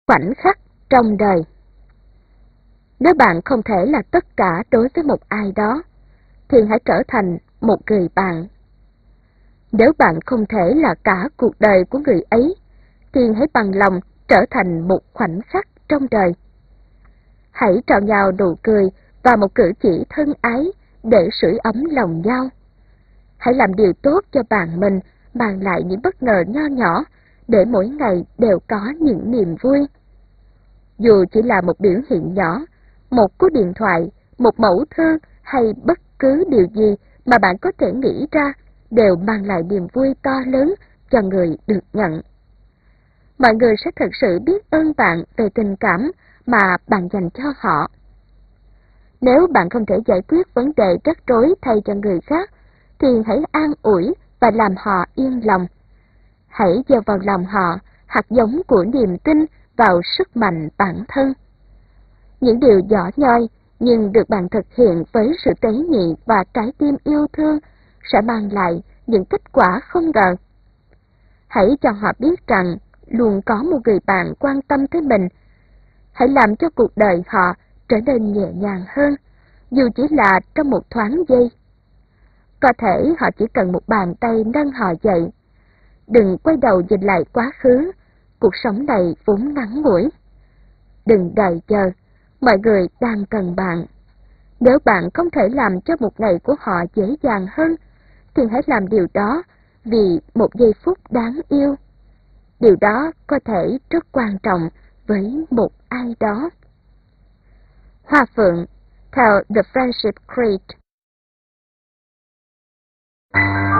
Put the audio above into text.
khoảnh khắc trong đời. Nếu bạn không thể là tất cả đối với một ai đó, thì hãy trở thành một người bạn. Nếu bạn không thể là cả cuộc đời của người ấy, thì hãy bằng lòng trở thành một khoảnh khắc trong đời. Hãy trao nhau nụ cười và một cử chỉ thân ái để sưởi ấm lòng nhau. Hãy làm điều tốt cho bạn mình, mang lại những bất ngờ nho nhỏ, để mỗi ngày đều có những niềm vui. Dù chỉ là một biểu hiện nhỏ, một cú điện thoại, một mẫu thư hay bất cứ điều gì mà bạn có thể nghĩ ra đều mang lại niềm vui to lớn cho người được nhận. Mọi người sẽ thật sự biết ơn bạn về tình cảm mà bạn dành cho họ. Nếu bạn không thể giải quyết vấn đề rắc rối thay cho người khác, thì hãy an ủi và làm họ yên lòng. Hãy gieo vào lòng họ hạt giống của niềm tin vào sức mạnh bản thân. Những điều nhỏ nhoi nhưng được bạn thực hiện với sự tế nhị và trái tim yêu thương sẽ mang lại những kết quả không ngờ. Hãy cho họ biết rằng luôn có một người bạn quan tâm tới mình. Hãy làm cho cuộc đời họ trở nên nhẹ nhàng hơn, dù chỉ là trong một thoáng giây. Có thể họ chỉ cần một bàn tay nâng họ dậy. Đừng quay đầu nhìn lại quá khứ, cuộc sống này vốn ngắn ngủi. Đừng đợi chờ, mọi người đang cần bạn. Nếu bạn không thể làm cho một ngày của họ dễ dàng hơn, thì hãy làm điều đó vì một giây phút đáng yêu. Điều đó có thể rất quan trọng với một ai đó. Hoa Phượng, theo The Friendship Creed.